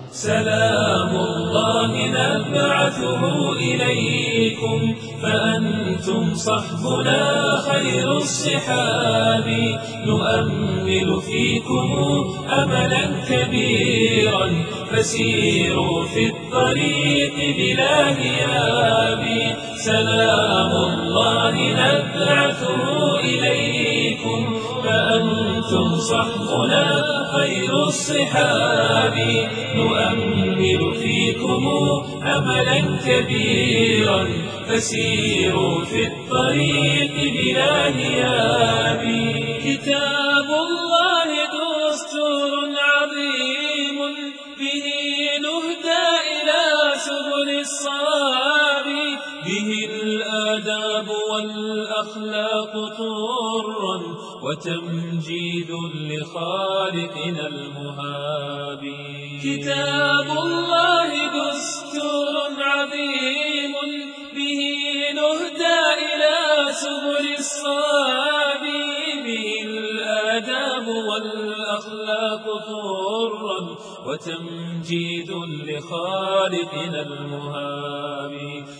سلام الله نبعثه إليكم فأنتم صحبنا خير الصحاب، نؤمل فيكم أملا كبيرا فسيروا في الطريق بلا هياب. سلام الله نبعثه إليكم فأنتم صحبنا خير الصحاب، نؤمل فيكم أملا كبيرا فسيروا في الطريق بلا هياب. كتاب الله دستور عظيم به نهدى إلى سبل الصواب، به الآداب والأخلاق طرا وتمجيد لخالقنا المهاب. كتاب الله دستور عظيم به نهدى إلى سبل الصواب، به الآداب والأخلاق طرا وتمجيد لخالقنا المهاب،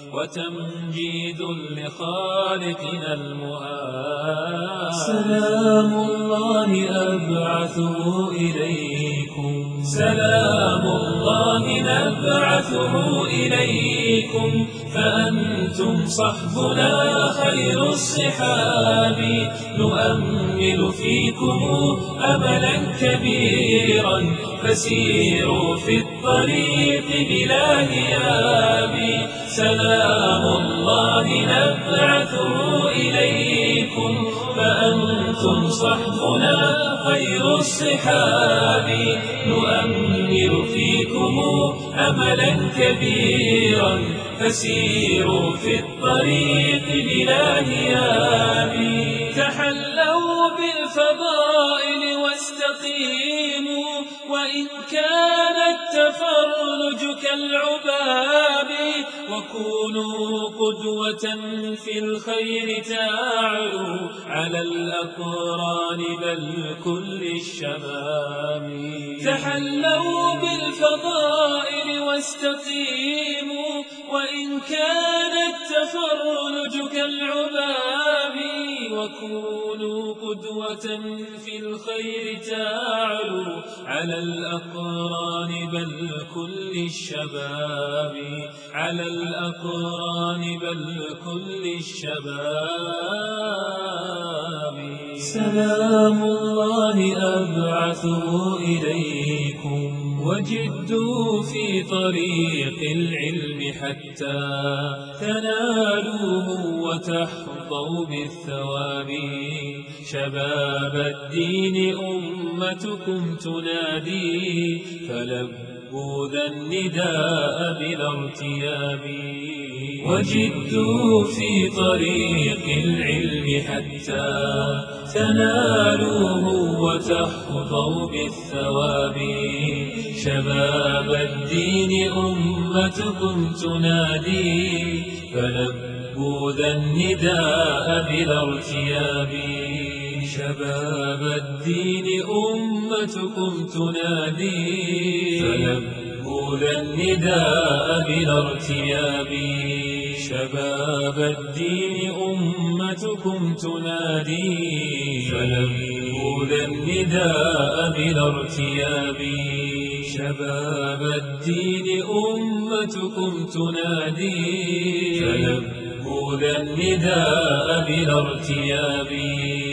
وتمجيد لخالقنا المهاب. سلام الله أبعثه إليكم، سلام الله نبعثه إليكم فأنتم صحبنا خير الصحاب، نؤمل فيكم أملا كبيرا فسيروا في الطريق بلا هياب. سلام الله نبعثه إليكم فأنتم صحبنا خير الصحاب، نؤمل فيكم أملا كبيرا فسيروا في الطريق بلا هياب. تحلوا بالفضائل واستقيموا وإن كان التفرج كالعباب، وكونوا قدوة في الخير تعلوا على الأقران بل كل الشباب. تحلوا بالفضائل واستقيموا وإن كان التفرج كالعباب، وكونوا قدوة في الخير تعلوا على الأقران بل كل الشباب، على الأقران بل كل الشباب. سلام الله أبعثه إليكم وجدوا في طريق العلم حتى تنالوه وتحظوا بالثواب. شباب الدين أمتكم تنادي فلبوا ذا النداء بلا ارتياب. وجدوا في طريق العلم حتى تنالوه وتحظوا بالثواب. شباب الدين أمتكم تنادي فلبوا ذا النداء بلا ارتياب. شباب الدين أمتكم تنادي فلبوا ذا النداء بلا ارتياب. شباب الدين أمتكم تنادي فلبوا ذا النداء بلا ارتياب. شباب الدين أمتكم تنادي فلبوا ذا النداء بلا ارتياب.